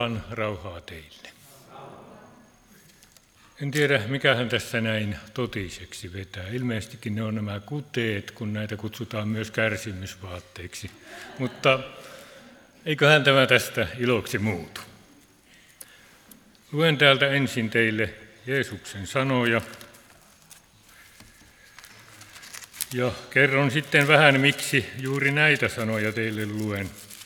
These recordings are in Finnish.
Rauhaa teille. En tiedä, mikähän tässä näin totiseksi vetää. Ilmeisestikin ne on nämä kuteet, kun näitä kutsutaan myös kärsimysvaatteiksi. Mutta eiköhän tämä tästä iloksi muutu. Luen täältä ensin teille Jeesuksen sanoja. Ja kerron sitten vähän, miksi juuri näitä sanoja teille luen.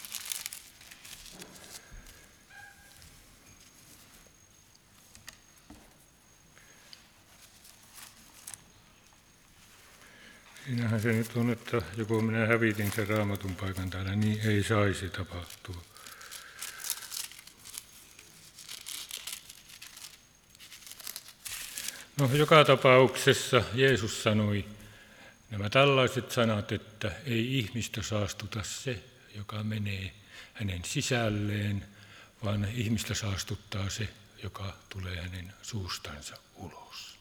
Siinähän se nyt on, että joko minä hävitin sen raamatun paikan täällä, niin ei saisi tapahtua. No, joka tapauksessa Jeesus sanoi nämä tällaiset sanat, että ei ihmistä saastuta se, joka menee hänen sisälleen, vaan ihmistä saastuttaa se, joka tulee hänen suustansa ulos.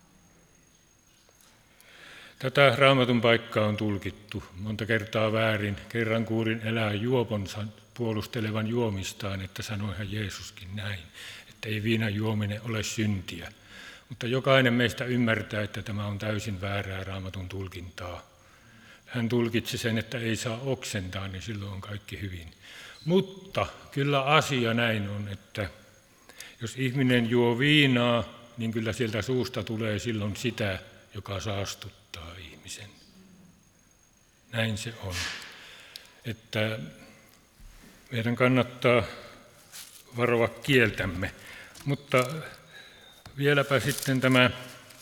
Tätä raamatun paikkaa on tulkittu monta kertaa väärin. Kerran kuulin elää juoponsa puolustelevan juomistaan, että sanoihan Jeesuskin näin, että ei viinan juominen ole syntiä. Mutta jokainen meistä ymmärtää, että tämä on täysin väärää raamatun tulkintaa. Hän tulkitsi sen, että ei saa oksentaa, niin silloin on kaikki hyvin. Mutta kyllä asia näin on, että jos ihminen juo viinaa, niin kyllä sieltä suusta tulee silloin sitä, joka saastuttaa ihmisen. Näin se on. Että meidän kannattaa varoa kieltämme. Mutta vieläpä sitten tämä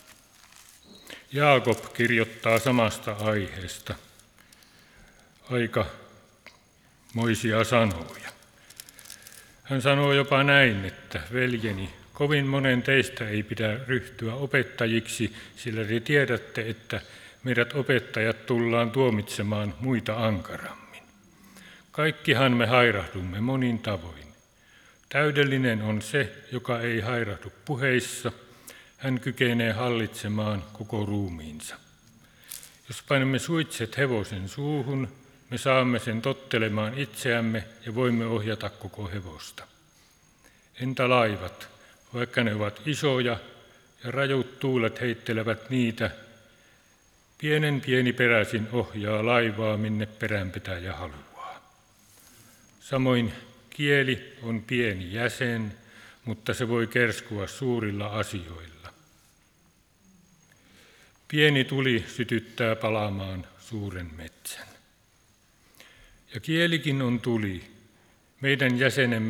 Jaakob kirjoittaa samasta aiheesta aika moisia sanoja. Hän sanoo jopa näin, että veljeni, kovin monen teistä ei pidä ryhtyä opettajiksi, sillä te tiedätte, että meidät opettajat tullaan tuomitsemaan muita ankarammin. Kaikkihan me hairahdumme monin tavoin. Täydellinen on se, joka ei hairahdu puheissa. Hän kykenee hallitsemaan koko ruumiinsa. Jos painamme suitset hevosen suuhun, me saamme sen tottelemaan itseämme ja voimme ohjata koko hevosta. Entä laivat, vaikka ne ovat isoja ja rajut tuulet heittelevät niitä, pieni peräsin ohjaa laivaa, minne peränpitäjä haluaa. Samoin kieli on pieni jäsen, mutta se voi kerskua suurilla asioilla. Pieni tuli sytyttää palamaan suuren metsän. Ja kielikin on tuli, meidän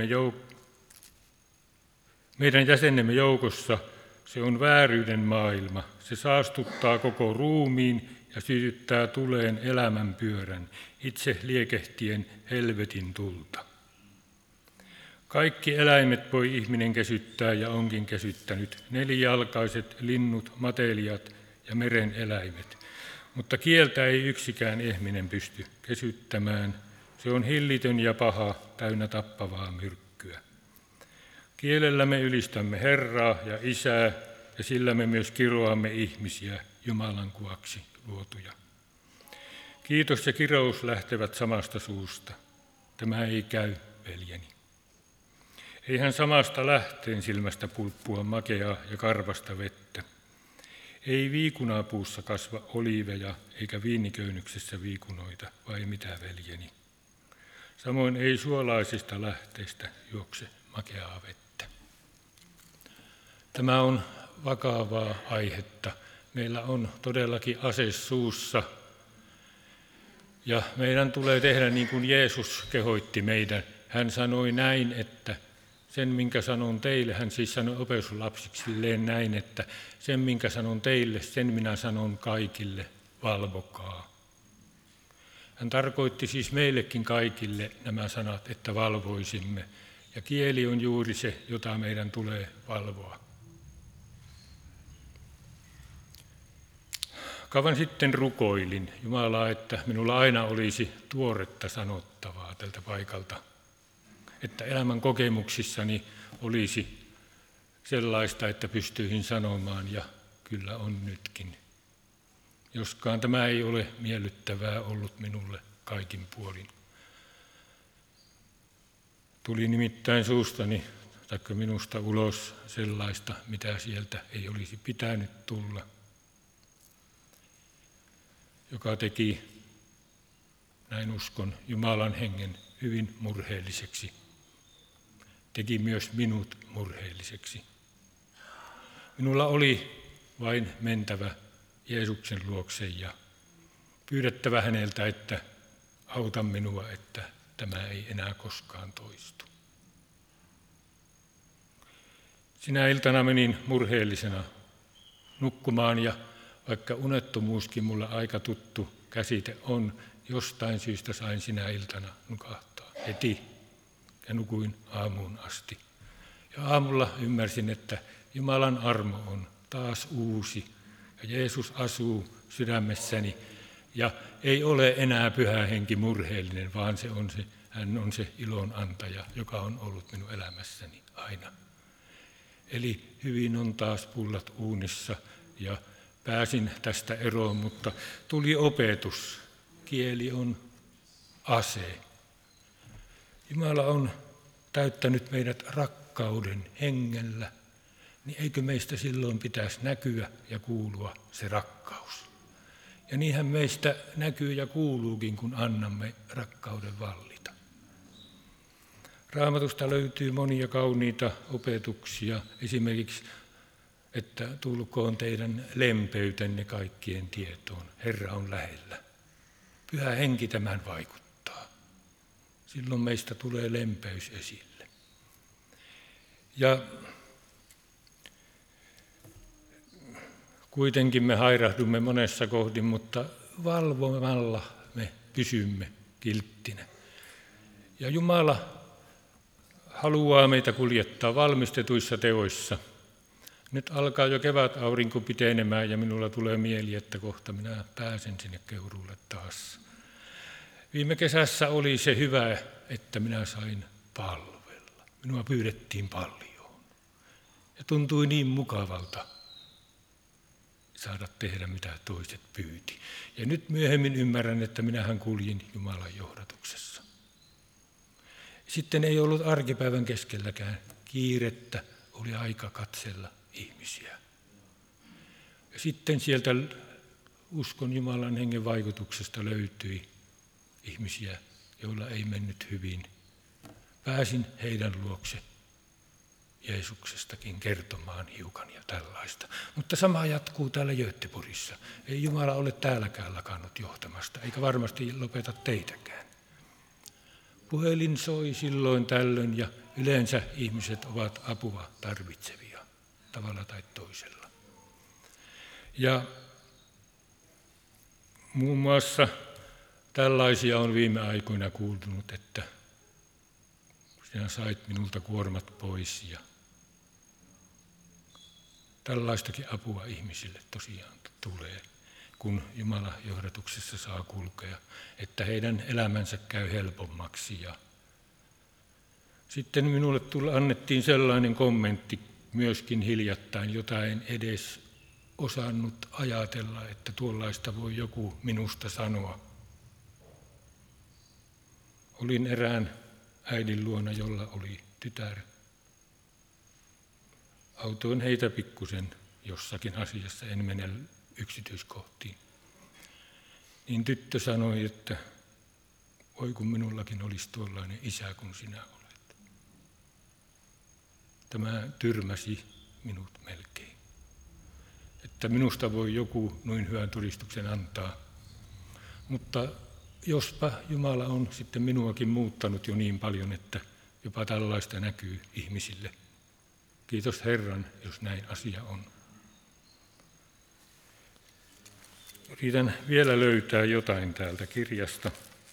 jäsenemme joukossa se on vääryyden maailma. Se saastuttaa koko ruumiin ja sytyttää tuleen elämän pyörän, itse liekehtien helvetin tulta. Kaikki eläimet voi ihminen kesyttää ja onkin kesyttänyt, nelijalkaiset, linnut, matelijat ja meren eläimet. Mutta kieltä ei yksikään ihminen pysty kesyttämään. Se on hillitön ja paha, täynnä tappavaa myrkkyä. Kielellä me ylistämme Herraa ja Isää, ja sillä me myös kiroamme ihmisiä Jumalan kuvaksi luotuja. Kiitos ja kirous lähtevät samasta suusta. Tämä ei käy, veljeni. Eihän samasta lähteen silmästä pulppua makeaa ja karvasta vettä. Ei viikunapuussa kasva oliiveja eikä viiniköynyksessä viikunoita, vai mitä, veljeni? Samoin ei suolaisista lähteistä juokse makeaa vettä. Tämä on vakavaa aihetta. Meillä on todellakin ase suussa. Ja meidän tulee tehdä niin kuin Jeesus kehoitti meidän. Hän sanoi näin, että sen minkä sanon teille, hän siis sanoi opetuslapsiksilleen näin, että sen minkä sanon teille, sen minä sanon kaikille, valvokaa. Hän tarkoitti siis meillekin kaikille nämä sanat, että valvoisimme. Ja kieli on juuri se, jota meidän tulee valvoa. Kauan sitten rukoilin Jumalaa, että minulla aina olisi tuoretta sanottavaa tältä paikalta. Että elämän kokemuksissani olisi sellaista, että pystyisin sanomaan, ja kyllä on nytkin. Joskaan tämä ei ole miellyttävää ollut minulle kaikin puolin. Tuli nimittäin suustani taikka minusta ulos sellaista, mitä sieltä ei olisi pitänyt tulla, joka teki, näin uskon, Jumalan hengen hyvin murheelliseksi. Teki myös minut murheelliseksi. Minulla oli vain mentävä Jeesuksen luokse ja pyydettävä häneltä, että auta minua, että tämä ei enää koskaan toistu. Sinä iltana menin murheellisena nukkumaan ja vaikka unettomuuskin mulla aika tuttu käsite on, jostain syystä sain sinä iltana nukahtaa heti ja nukuin aamuun asti. Ja aamulla ymmärsin, että Jumalan armo on taas uusi ja Jeesus asuu sydämessäni ja ei ole enää Pyhä Henki murheellinen, vaan hän on se ilon antaja, joka on ollut minun elämässäni aina. Eli hyvin on taas pullat uunissa ja pääsin tästä eroon, mutta tuli opetus. Kieli on ase. Jumala on täyttänyt meidät rakkauden hengellä, niin eikö meistä silloin pitäisi näkyä ja kuulua se rakkaus? Ja niinhän meistä näkyy ja kuuluukin, kun annamme rakkauden vallita. Raamatusta löytyy monia kauniita opetuksia, esimerkiksi, että tulkoon teidän lempeytenne kaikkien tietoon. Herra on lähellä. Pyhä Henki tämän vaikuttaa. Silloin meistä tulee lempeys esille. Ja kuitenkin me hairahdumme monessa kohdin, mutta valvomalla me pysymme kilttinä. Ja Jumala haluaa meitä kuljettaa valmistetuissa teoissa. Nyt alkaa jo kevätaurinko pitenemään ja minulla tulee mieli, että kohta minä pääsen sinne Keuruulle taas. Viime kesässä oli se hyvä, että minä sain palvella. Minua pyydettiin paljon. Ja tuntui niin mukavalta saada tehdä, mitä toiset pyyti. Ja nyt myöhemmin ymmärrän, että minähän kuljin Jumalan johdatuksessa. Sitten ei ollut arkipäivän keskelläkään kiirettä, oli aika katsella ihmisiä. Ja sitten sieltä uskon Jumalan hengen vaikutuksesta löytyi ihmisiä, joilla ei mennyt hyvin. Pääsin heidän luokse Jeesuksestakin kertomaan hiukan ja tällaista. Mutta sama jatkuu täällä Göteborgissa. Ei Jumala ole täälläkään lakannut johtamasta, eikä varmasti lopeta teitäkään. Puhelin soi silloin tällöin ja yleensä ihmiset ovat apua tarvitsevia tavalla tai toisella. Ja muun muassa tällaisia on viime aikoina kuulunut, että sinä sait minulta kuormat pois ja tällaistakin apua ihmisille tosiaan tulee, kun Jumala johdatuksessa saa kulkea, että heidän elämänsä käy helpommaksi. Ja sitten minulle annettiin sellainen kommentti myöskin hiljattain, jota en edes osannut ajatella, että tuollaista voi joku minusta sanoa. Olin erään äidin luona, jolla oli tytär. Autoin heitä pikkusen jossakin asiassa, en mene yksityiskohtiin. Niin tyttö sanoi, että voi kun minullakin olisi tuollainen isä kuin sinä olet. Tämä tyrmäsi minut melkein. Että minusta voi joku noin hyvän todistuksen antaa. Mutta jospa Jumala on sitten minuakin muuttanut jo niin paljon, että jopa tällaista näkyy ihmisille. Kiitos Herran, jos näin asia on. Yritän vielä löytää jotain täältä kirjasta.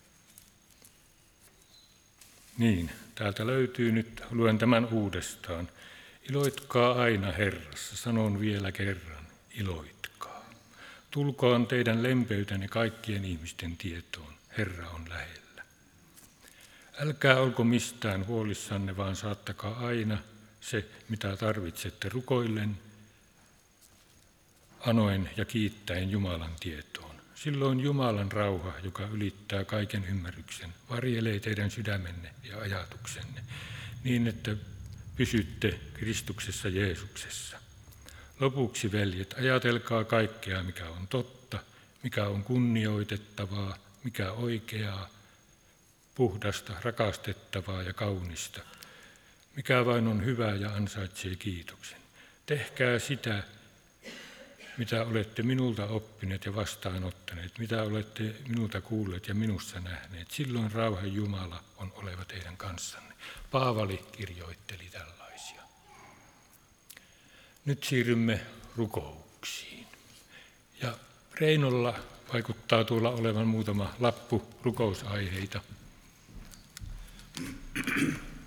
Niin, täältä löytyy nyt, luen tämän uudestaan. Iloitkaa aina Herrassa, sanon vielä kerran, iloitkaa. Tulkoon teidän lempeytänne kaikkien ihmisten tietoon, Herra on lähellä. Älkää olko mistään huolissanne, vaan saattakaa aina se, mitä tarvitsette rukoillen, anoen ja kiittäen Jumalan tietoon. Silloin Jumalan rauha, joka ylittää kaiken ymmärryksen, varjelee teidän sydämenne ja ajatuksenne, niin että pysytte Kristuksessa Jeesuksessa. Lopuksi, veljet, ajatelkaa kaikkea, mikä on totta, mikä on kunnioitettavaa, mikä oikeaa, puhdasta, rakastettavaa ja kaunista, mikä vain on hyvää ja ansaitsee kiitoksen. Tehkää sitä, mitä olette minulta oppineet ja vastaanottaneet, mitä olette minulta kuulleet ja minussa nähneet. Silloin rauhan Jumala on oleva teidän kanssanne. Paavali kirjoitteli tällaisia. Nyt siirrymme rukouksiin. Ja Reinolla vaikuttaa tuolla olevan muutama lappu rukousaiheita.